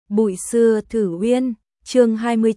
Bụi xưa thử uyên, chương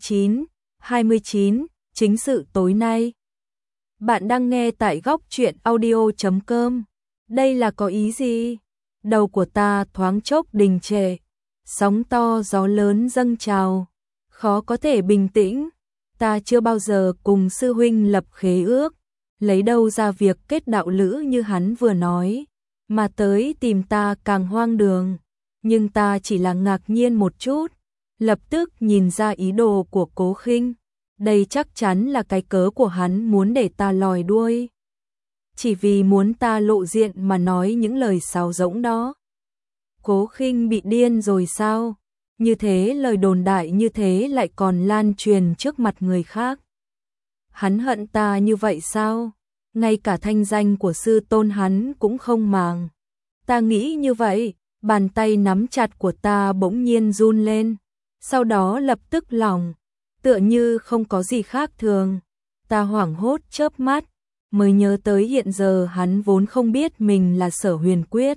29, chính sự tối nay. Bạn đang nghe tại góc truyện audio.com. Đây là có ý gì? Đầu của ta thoáng chốc đình trệ, sóng to gió lớn dâng trào, khó có thể bình tĩnh. Ta chưa bao giờ cùng sư huynh lập khế ước, lấy đâu ra việc kết đạo lữ như hắn vừa nói, mà tới tìm ta càng hoang đường. Nhưng ta chỉ là ngạc nhiên một chút, lập tức nhìn ra ý đồ của Cố Khinh. Đây chắc chắn là cái cớ của hắn muốn để ta lòi đuôi. Chỉ vì muốn ta lộ diện mà nói những lời sáo rỗng đó. Cố Khinh bị điên rồi sao? Như thế lời đồn đại như thế lại còn lan truyền trước mặt người khác. Hắn hận ta như vậy sao? Ngay cả thanh danh của sư tôn hắn cũng không màng. Ta nghĩ như vậy. Bàn tay nắm chặt của ta bỗng nhiên run lên, sau đó lập tức lỏng, tựa như không có gì khác thường. Ta hoảng hốt chớp mắt, mới nhớ tới hiện giờ hắn vốn không biết mình là Sở Huyền Quyết.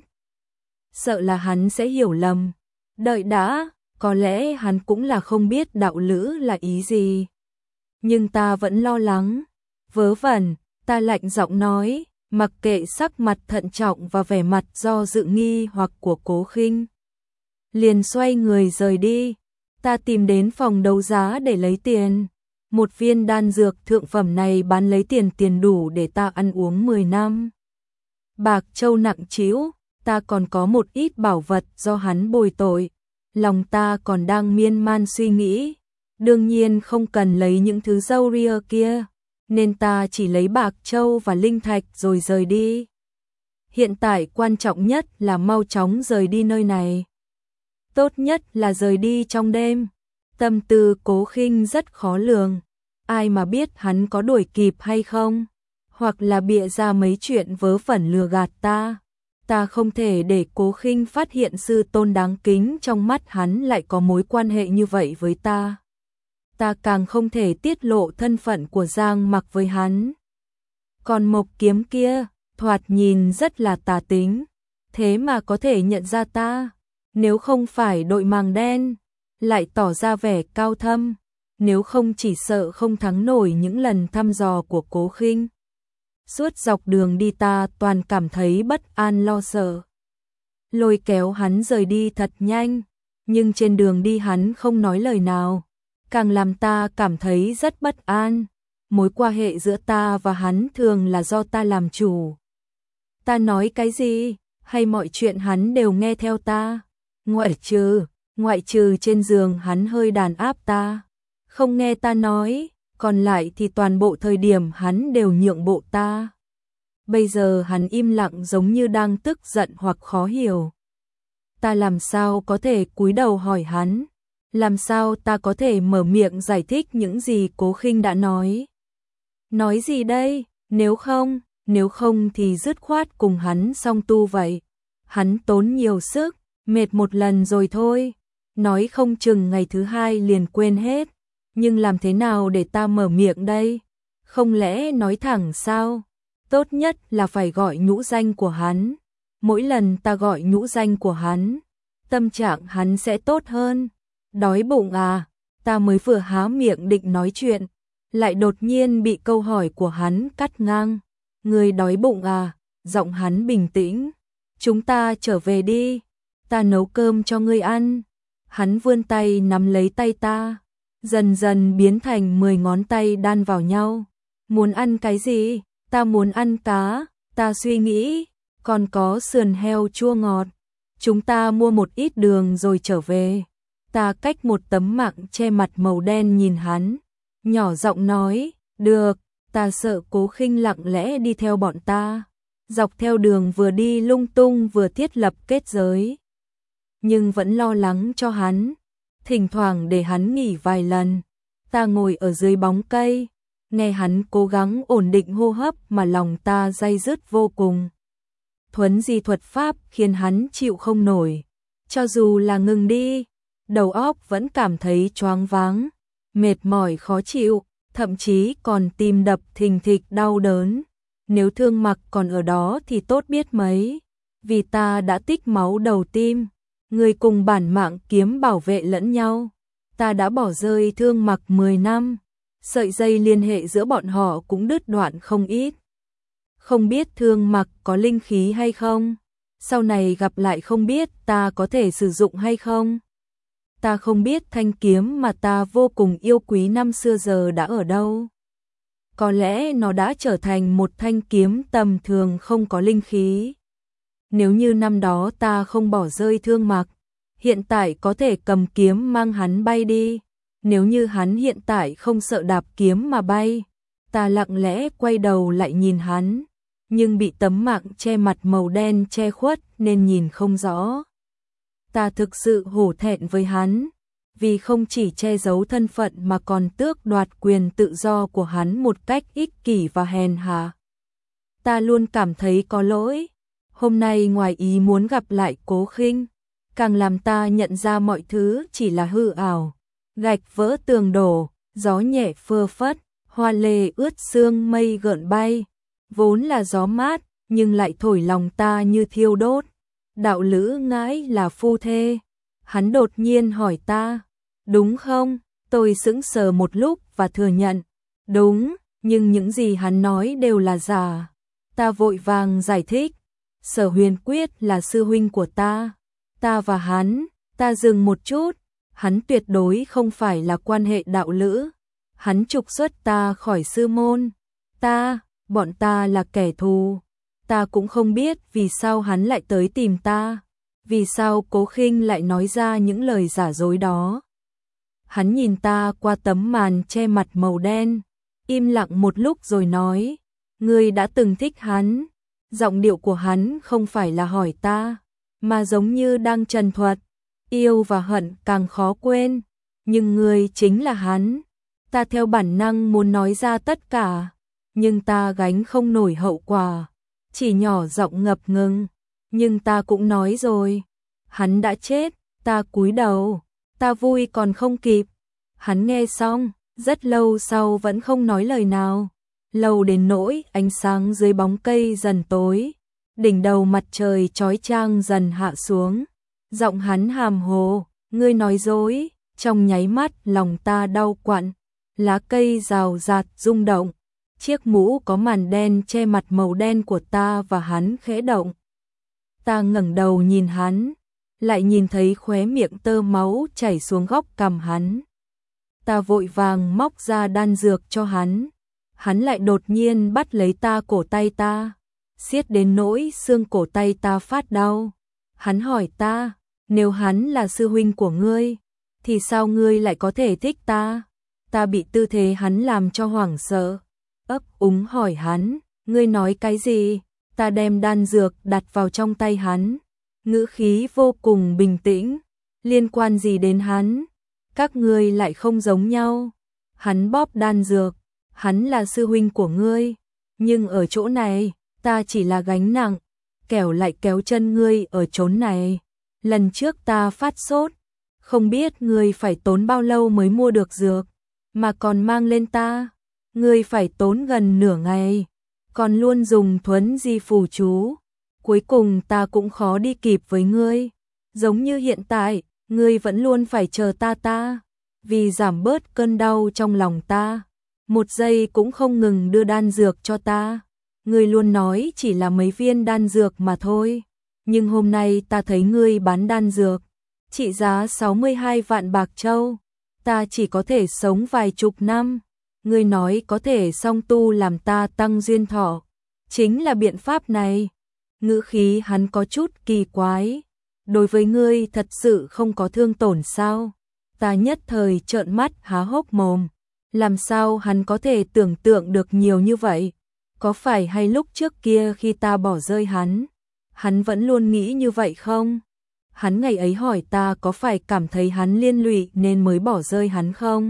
Sợ là hắn sẽ hiểu lầm. Đợi đã, có lẽ hắn cũng là không biết đạo lữ là ý gì. Nhưng ta vẫn lo lắng. Vớ vẩn, ta lạnh giọng nói. Mặc kệ sắc mặt thận trọng và vẻ mặt do dự nghi hoặc của Cố Khinh, liền xoay người rời đi. Ta tìm đến phòng đấu giá để lấy tiền. Một viên đan dược thượng phẩm này bán lấy tiền đủ để ta ăn uống 10 năm. Bạc châu nặng trĩu, ta còn có một ít bảo vật do hắn bồi tội. Lòng ta còn đang miên man suy nghĩ, đương nhiên không cần lấy những thứ râu ria kia, nên ta chỉ lấy bạc châu và linh thạch rồi rời đi. Hiện tại quan trọng nhất là mau chóng rời đi nơi này. Tốt nhất là rời đi trong đêm. Tâm tư Cố Khinh rất khó lường. Ai mà biết hắn có đuổi kịp hay không? Hoặc là bịa ra mấy chuyện vớ vẩn lừa gạt ta. Ta không thể để Cố Khinh phát hiện sư tôn đáng kính trong mắt hắn lại có mối quan hệ như vậy với ta. Ta càng không thể tiết lộ thân phận của Giang Mặc với hắn. Còn mộc kiếm kia, thoạt nhìn rất là tà tính, thế mà có thể nhận ra ta. Nếu không phải đội màng đen, lại tỏ ra vẻ cao thâm, nếu không chỉ sợ không thắng nổi những lần thăm dò của Cố Khinh. Suốt dọc đường đi ta toàn cảm thấy bất an lo sợ. Lôi kéo hắn rời đi thật nhanh, nhưng trên đường đi hắn không nói lời nào, càng làm ta cảm thấy rất bất an. Mối quan hệ giữa ta và hắn thường là do ta làm chủ. Ta nói cái gì, hay mọi chuyện hắn đều nghe theo ta, ngoại trừ trên giường hắn hơi đàn áp ta, không nghe ta nói, còn lại thì toàn bộ thời điểm hắn đều nhượng bộ ta. Bây giờ hắn im lặng giống như đang tức giận hoặc khó hiểu. Ta làm sao có thể cúi đầu hỏi hắn? Làm sao ta có thể mở miệng giải thích những gì Cố Khinh đã nói? Nói gì đây? Nếu không thì dứt khoát cùng hắn song tu vậy. Hắn tốn nhiều sức, mệt một lần rồi thôi. Nói không chừng ngày thứ hai liền quên hết. Nhưng làm thế nào để ta mở miệng đây? Không lẽ nói thẳng sao? Tốt nhất là phải gọi nhũ danh của hắn. Mỗi lần ta gọi nhũ danh của hắn, tâm trạng hắn sẽ tốt hơn. Đói bụng à? Ta mới vừa há miệng định nói chuyện, lại đột nhiên bị câu hỏi của hắn cắt ngang. Người đói bụng à? Giọng hắn bình tĩnh. Chúng ta trở về đi, ta nấu cơm cho ngươi ăn. Hắn vươn tay nắm lấy tay ta, dần dần biến thành 10 ngón tay đan vào nhau. Muốn ăn cái gì? Ta muốn ăn cá. Ta suy nghĩ, còn có sườn heo chua ngọt. Chúng ta mua một ít đường rồi trở về. Ta cách một tấm mạng che mặt màu đen nhìn hắn, nhỏ giọng nói, được. Ta sợ Cố Khinh lặng lẽ đi theo bọn ta, dọc theo đường vừa đi lung tung vừa thiết lập kết giới. Nhưng vẫn lo lắng cho hắn, thỉnh thoảng để hắn nghỉ vài lần. Ta ngồi ở dưới bóng cây, nghe hắn cố gắng ổn định hô hấp mà lòng ta day dứt vô cùng. Thuấn di thuật pháp khiến hắn chịu không nổi, cho dù là ngừng đi, đầu óc vẫn cảm thấy choáng váng, mệt mỏi khó chịu, thậm chí còn tim đập thình thịch đau đớn. Nếu Thương Mặc còn ở đó thì tốt biết mấy, vì ta đã tích máu đầu tim, người cùng bản mạng kiếm bảo vệ lẫn nhau. Ta đã bỏ rơi Thương Mặc 10 năm, sợi dây liên hệ giữa bọn họ cũng đứt đoạn không ít. Không biết Thương Mặc có linh khí hay không? Sau này gặp lại không biết ta có thể sử dụng hay không? Ta không biết thanh kiếm mà ta vô cùng yêu quý năm xưa giờ đã ở đâu. Có lẽ nó đã trở thành một thanh kiếm tầm thường không có linh khí. Nếu như năm đó ta không bỏ rơi Thương Mặc, hiện tại có thể cầm kiếm mang hắn bay đi. Nếu như hắn hiện tại không sợ đạp kiếm mà bay, ta lặng lẽ quay đầu lại nhìn hắn, nhưng bị tấm mạng che mặt màu đen che khuất nên nhìn không rõ. Ta thực sự hổ thẹn với hắn, vì không chỉ che giấu thân phận mà còn tước đoạt quyền tự do của hắn một cách ích kỷ và hèn hạ. Ta luôn cảm thấy có lỗi. Hôm nay ngoài ý muốn gặp lại Cố Khinh, càng làm ta nhận ra mọi thứ chỉ là hư ảo. Gạch vỡ tường đổ, gió nhẹ phơ phất, hoa lê ướt sương mây gợn bay. Vốn là gió mát, nhưng lại thổi lòng ta như thiêu đốt. Đạo lữ ngãi là phu thê. Hắn đột nhiên hỏi ta, đúng không? Tôi sững sờ một lúc và thừa nhận, đúng, nhưng những gì hắn nói đều là giả. Ta vội vàng giải thích, Sở Huyền Quyết là sư huynh của ta. Ta và hắn, ta dừng một chút, hắn tuyệt đối không phải là quan hệ đạo lữ. Hắn trục xuất ta khỏi sư môn. Bọn ta là kẻ thù. Ta cũng không biết vì sao hắn lại tới tìm ta. Vì sao Cố Khinh lại nói ra những lời giả dối đó. Hắn nhìn ta qua tấm màn che mặt màu đen, im lặng một lúc rồi nói, ngươi đã từng thích hắn. Giọng điệu của hắn không phải là hỏi ta, mà giống như đang trần thuật, yêu và hận càng khó quên, nhưng ngươi chính là hắn. Ta theo bản năng muốn nói ra tất cả, nhưng ta gánh không nổi hậu quả, chỉ nhỏ giọng ngập ngừng, nhưng ta cũng nói rồi, hắn đã chết. Ta cúi đầu, ta vui còn không kịp. Hắn nghe xong, rất lâu sau vẫn không nói lời nào. Lâu đến nỗi ánh sáng dưới bóng cây dần tối, đỉnh đầu mặt trời chói chang dần hạ xuống. Giọng hắn hàm hồ, ngươi nói dối. Trong nháy mắt lòng ta đau quặn, lá cây rào rạt rung động. Chiếc mũ có màn đen che mặt màu đen của ta và hắn khẽ động. Ta ngẩng đầu nhìn hắn, lại nhìn thấy khóe miệng tơ máu chảy xuống góc cằm hắn. Ta vội vàng móc ra đan dược cho hắn. Hắn lại đột nhiên bắt lấy cổ tay ta, siết đến nỗi xương cổ tay ta phát đau. Hắn hỏi ta, nếu hắn là sư huynh của ngươi, thì sao ngươi lại có thể thích ta? Ta bị tư thế hắn làm cho hoảng sợ, ấp úng hỏi hắn, ngươi nói cái gì? Ta đem đan dược đặt vào trong tay hắn, ngữ khí vô cùng bình tĩnh, liên quan gì đến hắn? Các ngươi lại không giống nhau. Hắn bóp đan dược, hắn là sư huynh của ngươi, nhưng ở chỗ này, ta chỉ là gánh nặng, kẻo lại kéo chân ngươi ở chốn này. Lần trước ta phát sốt, không biết ngươi phải tốn bao lâu mới mua được dược, mà còn mang lên ta, ngươi phải tốn gần nửa ngày, còn luôn dùng thuấn di phù chú. Cuối cùng ta cũng khó đi kịp với ngươi, giống như hiện tại, ngươi vẫn luôn phải chờ ta, vì giảm bớt cơn đau trong lòng ta. Một giây cũng không ngừng đưa đan dược cho ta. Ngươi luôn nói chỉ là mấy viên đan dược mà thôi. Nhưng hôm nay ta thấy ngươi bán đan dược, trị giá 62 vạn bạc châu. Ta chỉ có thể sống vài chục năm. Ngươi nói có thể song tu làm ta tăng duyên thọ. Chính là biện pháp này. Ngữ khí hắn có chút kỳ quái. Đối với ngươi thật sự không có thương tổn sao? Ta nhất thời trợn mắt há hốc mồm. Làm sao hắn có thể tưởng tượng được nhiều như vậy? Có phải hay lúc trước kia khi ta bỏ rơi hắn vẫn luôn nghĩ như vậy không? Hắn ngày ấy hỏi ta có phải cảm thấy hắn liên lụy nên mới bỏ rơi hắn không?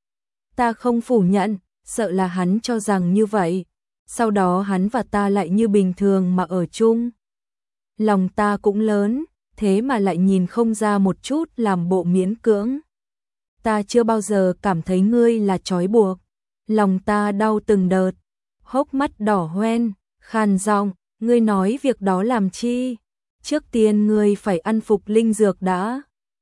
Ta không phủ nhận, sợ là hắn cho rằng như vậy. Sau đó hắn và ta lại như bình thường mà ở chung. Lòng ta cũng lớn, thế mà lại nhìn không ra một chút làm bộ miễn cưỡng. Ta chưa bao giờ cảm thấy ngươi là trói buộc. Lòng ta đau từng đợt, hốc mắt đỏ hoen, khàn giọng, ngươi nói việc đó làm chi? trước tiên ngươi phải ăn phục linh dược đã.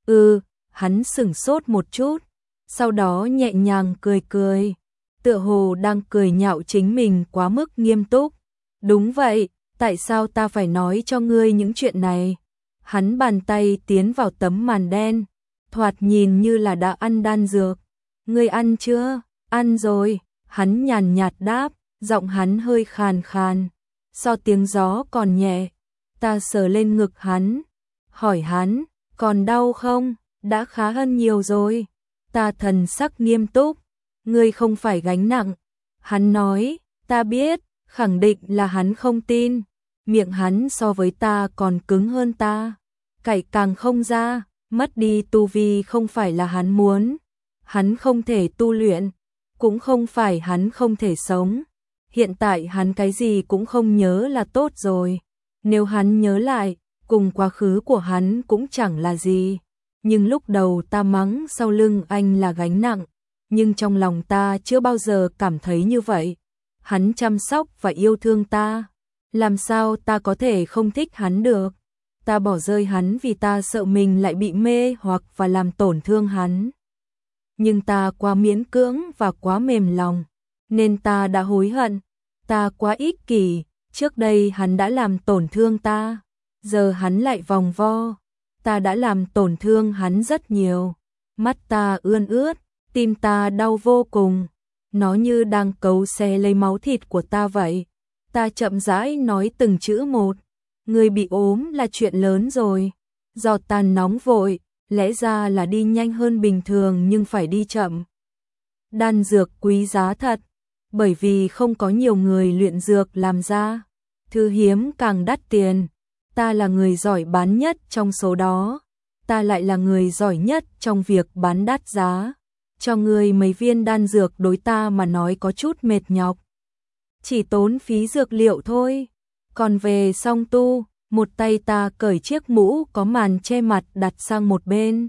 Hắn sửng sốt một chút, sau đó nhẹ nhàng cười cười, tựa hồ đang cười nhạo chính mình quá mức nghiêm túc. Đúng vậy, tại sao ta phải nói cho ngươi những chuyện này? Hắn bàn tay tiến vào tấm màn đen, thoạt nhìn như là đã ăn đan dược. Ngươi ăn chưa? Ăn rồi, hắn nhàn nhạt đáp, giọng hắn hơi khàn khàn, so tiếng gió còn nhẹ. Ta sờ lên ngực hắn, hỏi hắn, còn đau không? Đã khá hơn nhiều rồi. Ta thần sắc nghiêm túc, ngươi không phải gánh nặng. Hắn nói, ta biết, khẳng định là hắn không tin. Miệng hắn so với ta còn cứng hơn ta, cậy càng không ra, mất đi tu vi không phải là hắn muốn. Hắn không thể tu luyện, cũng không phải hắn không thể sống. Hiện tại hắn cái gì cũng không nhớ là tốt rồi. Nếu hắn nhớ lại, cùng quá khứ của hắn cũng chẳng là gì. Nhưng lúc đầu ta mắng sau lưng anh là gánh nặng, nhưng trong lòng ta chưa bao giờ cảm thấy như vậy. Hắn chăm sóc và yêu thương ta, làm sao ta có thể không thích hắn được? Ta bỏ rơi hắn vì ta sợ mình lại bị mê hoặc và làm tổn thương hắn. Nhưng ta quá miễn cưỡng và quá mềm lòng, nên ta đã hối hận. Ta quá ích kỷ, trước đây hắn đã làm tổn thương ta, giờ hắn lại vòng vo. Ta đã làm tổn thương hắn rất nhiều. Mắt ta ươn ướt, tim ta đau vô cùng. Nó như đang cấu xé lấy máu thịt của ta vậy. Ta chậm rãi nói từng chữ một. Người bị ốm là chuyện lớn rồi. Giọt ta nóng vội, lẽ ra là đi nhanh hơn bình thường nhưng phải đi chậm. Đan dược quý giá thật, bởi vì không có nhiều người luyện dược làm ra. Thứ hiếm càng đắt tiền. Ta là người giỏi bán nhất trong số đó. Ta lại là người giỏi nhất trong việc bán đắt giá. Cho người mấy viên đan dược đối ta mà nói có chút mệt nhọc. Chỉ tốn phí dược liệu thôi. Còn về song tu, một tay ta cởi chiếc mũ có màn che mặt đặt sang một bên.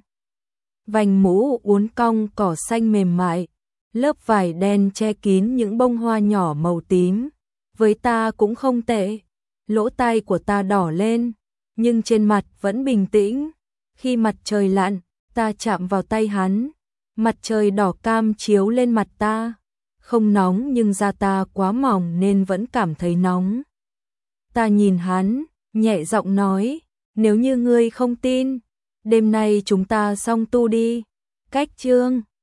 Vành mũ uốn cong cỏ xanh mềm mại, lớp vải đen che kín những bông hoa nhỏ màu tím. Với ta cũng không tệ. Lỗ tai của ta đỏ lên, nhưng trên mặt vẫn bình tĩnh. Khi mặt trời lặn, ta chạm vào tay hắn. Mặt trời đỏ cam chiếu lên mặt ta. Không nóng nhưng da ta quá mỏng nên vẫn cảm thấy nóng. Ta nhìn hắn, nhẹ giọng nói, nếu như ngươi không tin, đêm nay chúng ta song tu đi. Cách chương